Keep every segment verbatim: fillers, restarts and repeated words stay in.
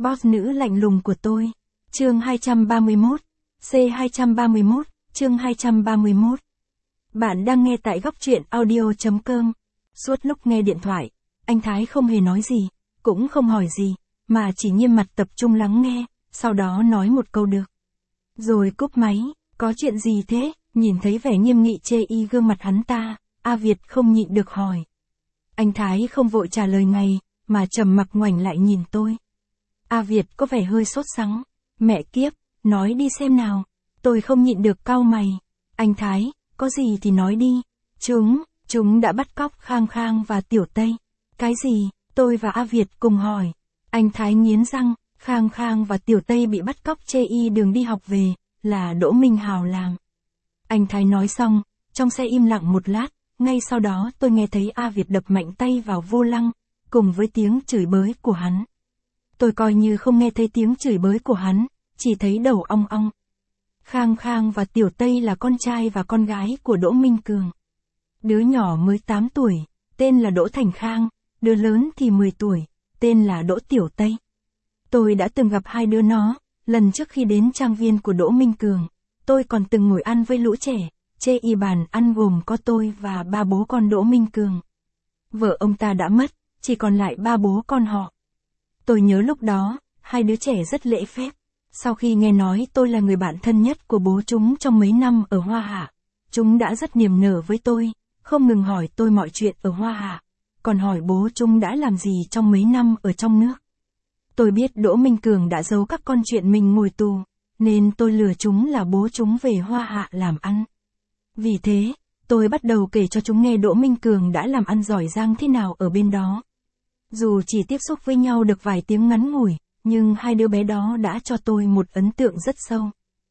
Boss nữ lạnh lùng của tôi. Chương hai trăm ba mươi mốt. C hai trăm ba mươi mốt, chương hai trăm ba mươi mốt. Bạn đang nghe tại góc truyện audio.com. Suốt lúc nghe điện thoại, anh Thái không hề nói gì, cũng không hỏi gì, mà chỉ nghiêm mặt tập trung lắng nghe, sau đó nói một câu được. Rồi cúp máy, có chuyện gì thế? Nhìn thấy vẻ nghiêm nghị chê y gương mặt hắn ta, A Việt không nhịn được hỏi. Anh Thái không vội trả lời ngay, mà trầm mặc ngoảnh lại nhìn tôi. A Việt có vẻ hơi sốt sắng. Mẹ kiếp, nói đi xem nào. Tôi không nhịn được cau mày. Anh Thái, có gì thì nói đi. Chúng, chúng đã bắt cóc Khang Khang và Tiểu Tây. Cái gì? Tôi và A Việt cùng hỏi. Anh Thái nghiến răng, Khang Khang và Tiểu Tây bị bắt cóc chê y đường đi học về, là Đỗ Minh Hào làm. Anh Thái nói xong, trong xe im lặng một lát, ngay sau đó tôi nghe thấy A Việt đập mạnh tay vào vô lăng, cùng với tiếng chửi bới của hắn. Tôi coi như không nghe thấy tiếng chửi bới của hắn, chỉ thấy đầu ong ong. Khang Khang và Tiểu Tây là con trai và con gái của Đỗ Minh Cường. Đứa nhỏ mới tám tuổi, tên là Đỗ Thành Khang, đứa lớn thì mười tuổi, tên là Đỗ Tiểu Tây. Tôi đã từng gặp hai đứa nó, lần trước khi đến trang viên của Đỗ Minh Cường, tôi còn từng ngồi ăn với lũ trẻ, chê y bàn ăn gồm có tôi và ba bố con Đỗ Minh Cường. Vợ ông ta đã mất, chỉ còn lại ba bố con họ. Tôi nhớ lúc đó, hai đứa trẻ rất lễ phép. Sau khi nghe nói tôi là người bạn thân nhất của bố chúng trong mấy năm ở Hoa Hạ, chúng đã rất niềm nở với tôi, không ngừng hỏi tôi mọi chuyện ở Hoa Hạ, còn hỏi bố chúng đã làm gì trong mấy năm ở trong nước. Tôi biết Đỗ Minh Cường đã giấu các con chuyện mình ngồi tù, nên tôi lừa chúng là bố chúng về Hoa Hạ làm ăn. Vì thế, tôi bắt đầu kể cho chúng nghe Đỗ Minh Cường đã làm ăn giỏi giang thế nào ở bên đó. Dù chỉ tiếp xúc với nhau được vài tiếng ngắn ngủi, nhưng hai đứa bé đó đã cho tôi một ấn tượng rất sâu.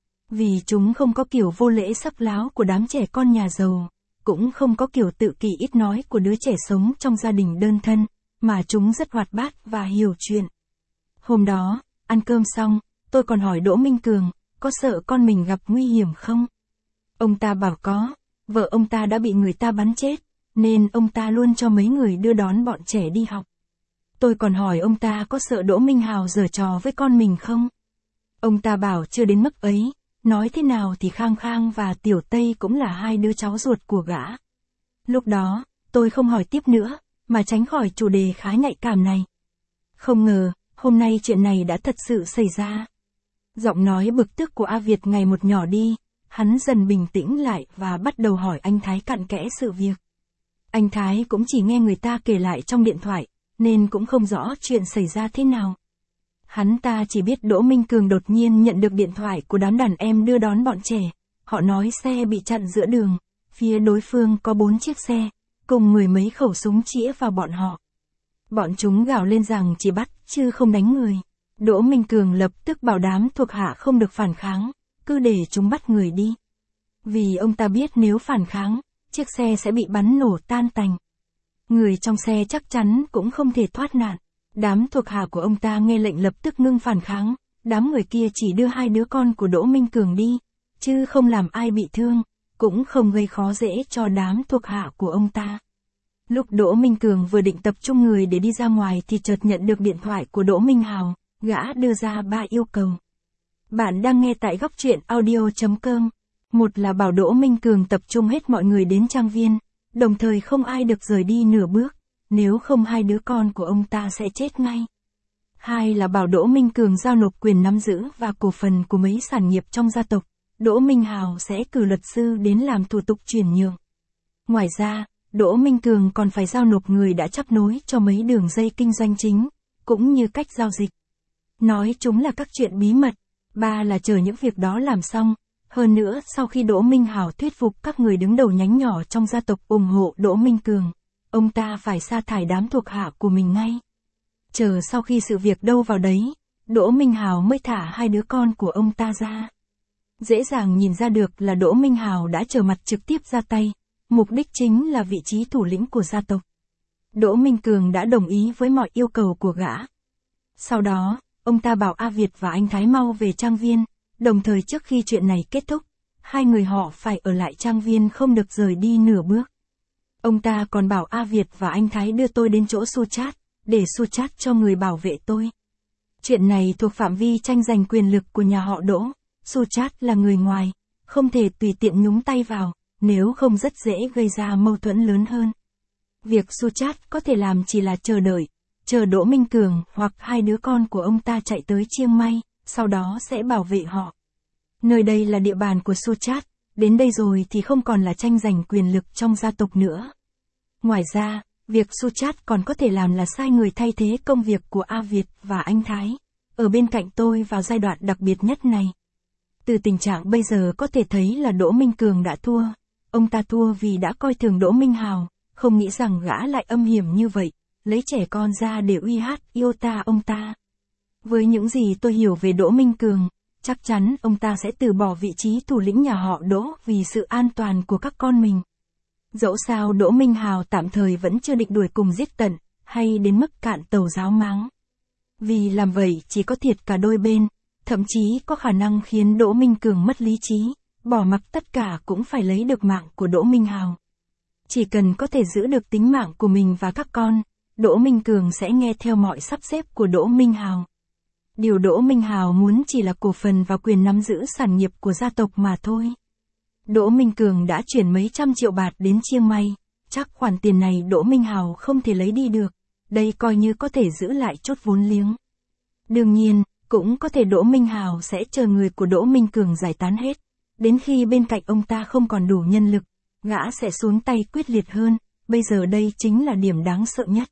Vì chúng không có kiểu vô lễ sắc láo của đám trẻ con nhà giàu, cũng không có kiểu tự kỷ ít nói của đứa trẻ sống trong gia đình đơn thân, mà chúng rất hoạt bát và hiểu chuyện. Hôm đó, ăn cơm xong, tôi còn hỏi Đỗ Minh Cường, có sợ con mình gặp nguy hiểm không? Ông ta bảo có, vợ ông ta đã bị người ta bắn chết, nên ông ta luôn cho mấy người đưa đón bọn trẻ đi học. Tôi còn hỏi ông ta có sợ Đỗ Minh Hào giở trò với con mình không? Ông ta bảo chưa đến mức ấy, nói thế nào thì Khang Khang và Tiểu Tây cũng là hai đứa cháu ruột của gã. Lúc đó, tôi không hỏi tiếp nữa, mà tránh khỏi chủ đề khá nhạy cảm này. Không ngờ, hôm nay chuyện này đã thật sự xảy ra. Giọng nói bực tức của A Việt ngày một nhỏ đi, hắn dần bình tĩnh lại và bắt đầu hỏi anh Thái cặn kẽ sự việc. Anh Thái cũng chỉ nghe người ta kể lại trong điện thoại, nên cũng không rõ chuyện xảy ra thế nào. Hắn ta chỉ biết Đỗ Minh Cường đột nhiên nhận được điện thoại của đám đàn em đưa đón bọn trẻ. Họ nói xe bị chặn giữa đường, phía đối phương có bốn chiếc xe, cùng mười mấy khẩu súng chĩa vào bọn họ. Bọn chúng gào lên rằng chỉ bắt, chứ không đánh người. Đỗ Minh Cường lập tức bảo đám thuộc hạ không được phản kháng, cứ để chúng bắt người đi. Vì ông ta biết nếu phản kháng, chiếc xe sẽ bị bắn nổ tan tành. Người trong xe chắc chắn cũng không thể thoát nạn. Đám thuộc hạ của ông ta nghe lệnh lập tức ngưng phản kháng, đám người kia chỉ đưa hai đứa con của Đỗ Minh Cường đi, chứ không làm ai bị thương, cũng không gây khó dễ cho đám thuộc hạ của ông ta. Lúc Đỗ Minh Cường vừa định tập trung người để đi ra ngoài thì chợt nhận được điện thoại của Đỗ Minh Hào, gã đưa ra ba yêu cầu. Bạn đang nghe tại góc truyện audio.com. Một là bảo Đỗ Minh Cường tập trung hết mọi người đến trang viên, đồng thời không ai được rời đi nửa bước, nếu không hai đứa con của ông ta sẽ chết ngay. Hai là bảo Đỗ Minh Cường giao nộp quyền nắm giữ và cổ phần của mấy sản nghiệp trong gia tộc, Đỗ Minh Hào sẽ cử luật sư đến làm thủ tục chuyển nhượng. Ngoài ra, Đỗ Minh Cường còn phải giao nộp người đã chấp nối cho mấy đường dây kinh doanh chính, cũng như cách giao dịch. Nói chúng là các chuyện bí mật. Ba là chờ những việc đó làm xong. Hơn nữa, sau khi Đỗ Minh Hào thuyết phục các người đứng đầu nhánh nhỏ trong gia tộc ủng hộ Đỗ Minh Cường, ông ta phải sa thải đám thuộc hạ của mình ngay. Chờ sau khi sự việc đâu vào đấy, Đỗ Minh Hào mới thả hai đứa con của ông ta ra. Dễ dàng nhìn ra được là Đỗ Minh Hào đã trở mặt trực tiếp ra tay, mục đích chính là vị trí thủ lĩnh của gia tộc. Đỗ Minh Cường đã đồng ý với mọi yêu cầu của gã. Sau đó, ông ta bảo A Việt và anh Thái mau về trang viên, đồng thời trước khi chuyện này kết thúc, hai người họ phải ở lại trang viên không được rời đi nửa bước. Ông ta còn bảo A Việt và anh Thái đưa tôi đến chỗ Su Chat, để Su Chat cho người bảo vệ tôi. Chuyện này thuộc phạm vi tranh giành quyền lực của nhà họ Đỗ. Suchat là người ngoài, không thể tùy tiện nhúng tay vào, nếu không rất dễ gây ra mâu thuẫn lớn hơn. Việc Suchat có thể làm chỉ là chờ đợi, chờ Đỗ Minh Cường hoặc hai đứa con của ông ta chạy tới Chiang Mai, sau đó sẽ bảo vệ họ. Nơi đây là địa bàn của Suchat, đến đây rồi thì không còn là tranh giành quyền lực trong gia tộc nữa. Ngoài ra, việc Suchat còn có thể làm là sai người thay thế công việc của A Việt và anh Thái, ở bên cạnh tôi vào giai đoạn đặc biệt nhất này. Từ tình trạng bây giờ có thể thấy là Đỗ Minh Cường đã thua. Ông ta thua vì đã coi thường Đỗ Minh Hào, không nghĩ rằng gã lại âm hiểm như vậy, lấy trẻ con ra để uy hát yêu ta ông ta. Với những gì tôi hiểu về Đỗ Minh Cường, chắc chắn ông ta sẽ từ bỏ vị trí thủ lĩnh nhà họ Đỗ vì sự an toàn của các con mình. Dẫu sao Đỗ Minh Hào tạm thời vẫn chưa định đuổi cùng giết tận, hay đến mức cạn tàu ráo máng. Vì làm vậy chỉ có thiệt cả đôi bên, thậm chí có khả năng khiến Đỗ Minh Cường mất lý trí, bỏ mặc tất cả cũng phải lấy được mạng của Đỗ Minh Hào. Chỉ cần có thể giữ được tính mạng của mình và các con, Đỗ Minh Cường sẽ nghe theo mọi sắp xếp của Đỗ Minh Hào. Điều Đỗ Minh Hào muốn chỉ là cổ phần và quyền nắm giữ sản nghiệp của gia tộc mà thôi. Đỗ Minh Cường đã chuyển mấy trăm triệu bạt đến Chiang Mai, chắc khoản tiền này Đỗ Minh Hào không thể lấy đi được, đây coi như có thể giữ lại chốt vốn liếng. Đương nhiên, cũng có thể Đỗ Minh Hào sẽ chờ người của Đỗ Minh Cường giải tán hết, đến khi bên cạnh ông ta không còn đủ nhân lực, gã sẽ xuống tay quyết liệt hơn, bây giờ đây chính là điểm đáng sợ nhất.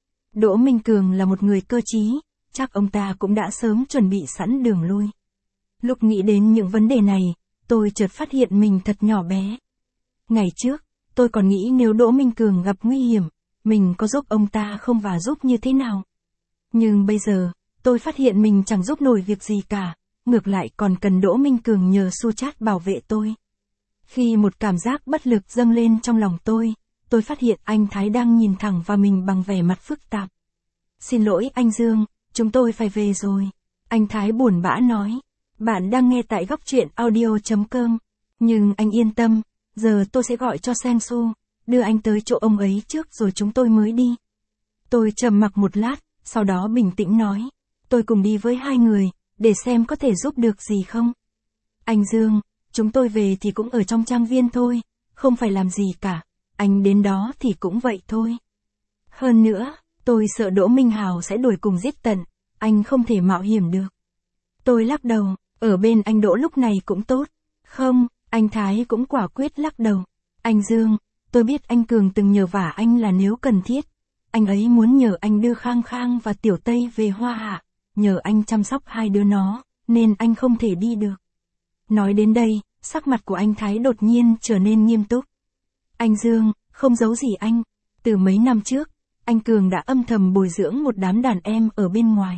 Đỗ Minh Cường là một người cơ trí, chắc ông ta cũng đã sớm chuẩn bị sẵn đường lui. Lúc nghĩ đến những vấn đề này, tôi chợt phát hiện mình thật nhỏ bé. Ngày trước, tôi còn nghĩ nếu Đỗ Minh Cường gặp nguy hiểm, mình có giúp ông ta không và giúp như thế nào. Nhưng bây giờ, tôi phát hiện mình chẳng giúp nổi việc gì cả, ngược lại còn cần Đỗ Minh Cường nhờ Suchat bảo vệ tôi. Khi một cảm giác bất lực dâng lên trong lòng tôi, tôi phát hiện anh Thái đang nhìn thẳng vào mình bằng vẻ mặt phức tạp. Xin lỗi anh Dương, chúng tôi phải về rồi. Anh Thái buồn bã nói. Bạn đang nghe tại góc truyện audio chấm com. Nhưng anh yên tâm, giờ tôi sẽ gọi cho Sang Su, đưa anh tới chỗ ông ấy trước rồi chúng tôi mới đi. Tôi trầm mặc một lát, sau đó bình tĩnh nói. Tôi cùng đi với hai người, để xem có thể giúp được gì không. Anh Dương, chúng tôi về thì cũng ở trong trang viên thôi, không phải làm gì cả, anh đến đó thì cũng vậy thôi. Hơn nữa, tôi sợ Đỗ Minh Hào sẽ đuổi cùng giết tận, anh không thể mạo hiểm được. Tôi lắc đầu, ở bên anh Đỗ lúc này cũng tốt. Không, anh Thái cũng quả quyết lắc đầu. Anh Dương, tôi biết anh Cường từng nhờ vả anh là nếu cần thiết. Anh ấy muốn nhờ anh đưa Khang Khang và Tiểu Tây về Hoa Hạ, nhờ anh chăm sóc hai đứa nó, nên anh không thể đi được. Nói đến đây, sắc mặt của anh Thái đột nhiên trở nên nghiêm túc. Anh Dương, không giấu gì anh, từ mấy năm trước, anh Cường đã âm thầm bồi dưỡng một đám đàn em ở bên ngoài.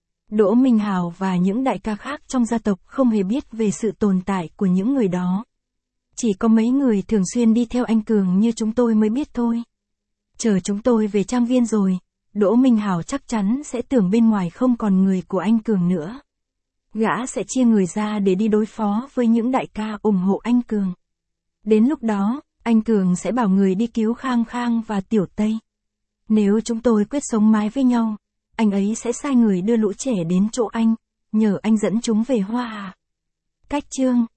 Đỗ Minh Hào và những đại ca khác trong gia tộc không hề biết về sự tồn tại của những người đó. Chỉ có mấy người thường xuyên đi theo anh Cường như chúng tôi mới biết thôi. Chờ chúng tôi về trang viên rồi, Đỗ Minh Hào chắc chắn sẽ tưởng bên ngoài không còn người của anh Cường nữa. Gã sẽ chia người ra để đi đối phó với những đại ca ủng hộ anh Cường. Đến lúc đó, anh Cường sẽ bảo người đi cứu Khang Khang và Tiểu Tây. Nếu chúng tôi quyết sống mái với nhau, anh ấy sẽ sai người đưa lũ trẻ đến chỗ anh, nhờ anh dẫn chúng về Hoa Hạ. Cách chương